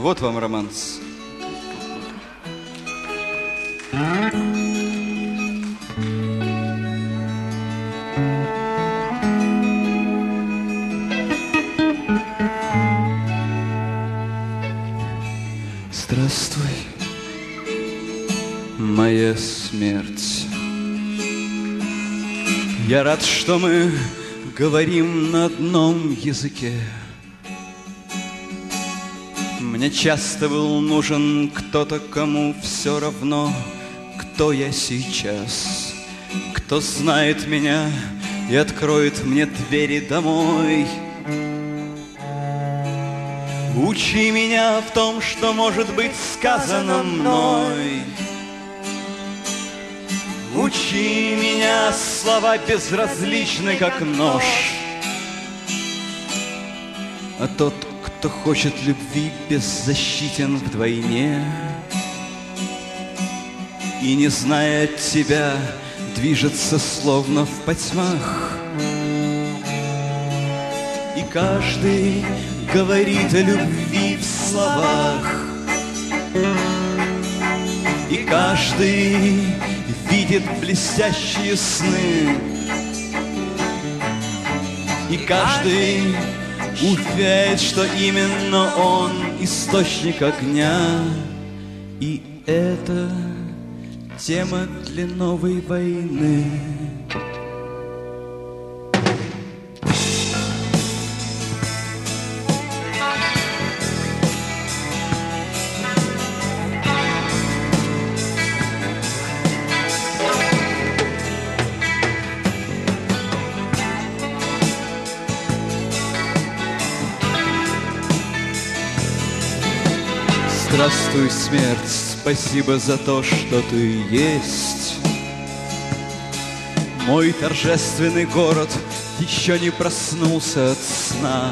Вот вам романс. Здравствуй, моя смерть. Я рад, что мы говорим на одном языке. Мне часто был нужен кто-то, кому все равно, кто я сейчас, кто знает меня и откроет мне двери домой. Учи меня в том, что может быть сказано мной. Учи меня, слова безразличны, как нож. А тот, кто хочет любви, беззащитен вдвойне. И, не зная тебя, движется словно в потьмах. И каждый говорит о любви в словах. И каждый видит блестящие сны. И каждый уверяет, что именно он источник огня. И это тема для новой войны. Здравствуй, смерть, спасибо за то, что ты есть. Мой торжественный город еще не проснулся от сна.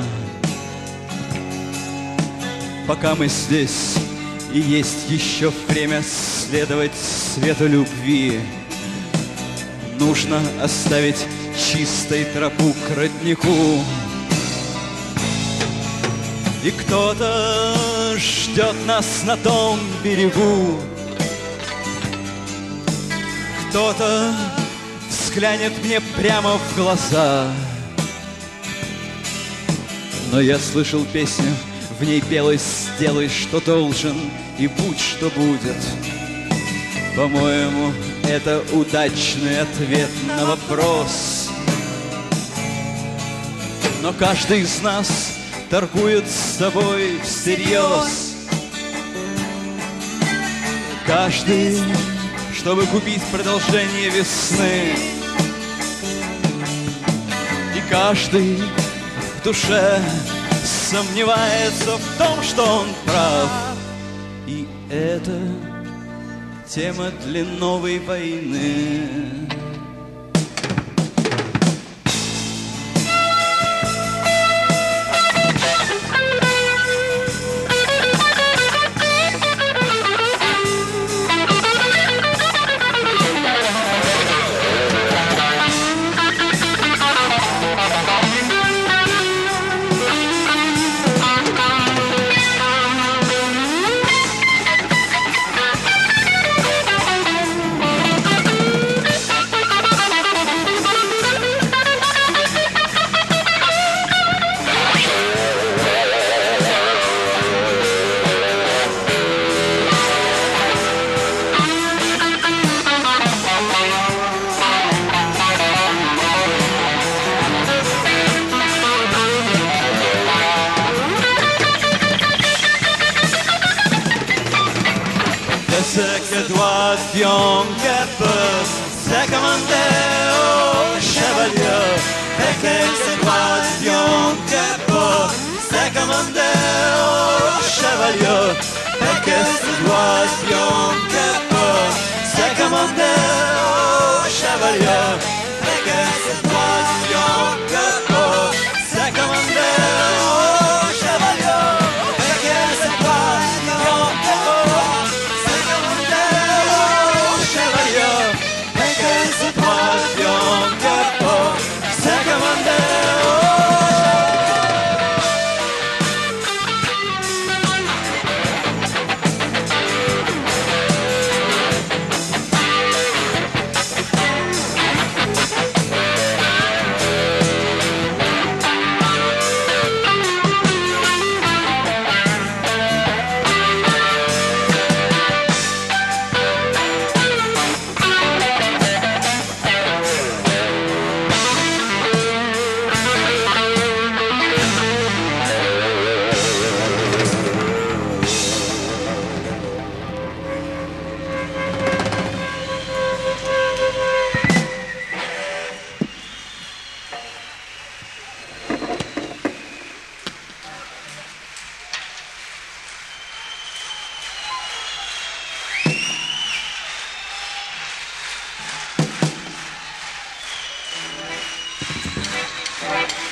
Пока мы здесь, и есть еще время следовать свету любви, нужно оставить чистой тропу к роднику. И кто-то ждет нас на том берегу. Кто-то взглянет мне прямо в глаза. Но я слышал песню, в ней пелось: сделай, что должен, и будь, что будет. По-моему, это удачный ответ на вопрос. Но каждый из нас торгует с собой всерьез. Каждый, чтобы купить продолжение весны. И каждый в душе сомневается в том, что он прав. И это тема для новой войны. Que doit que peut se commander au chevalier. Et que se doit que peut se commander au chevalier. Et que se doit que peut se commander au chevalier. Et que se doit que peut se commander au chevalier. Et que se doit que peut Thank you.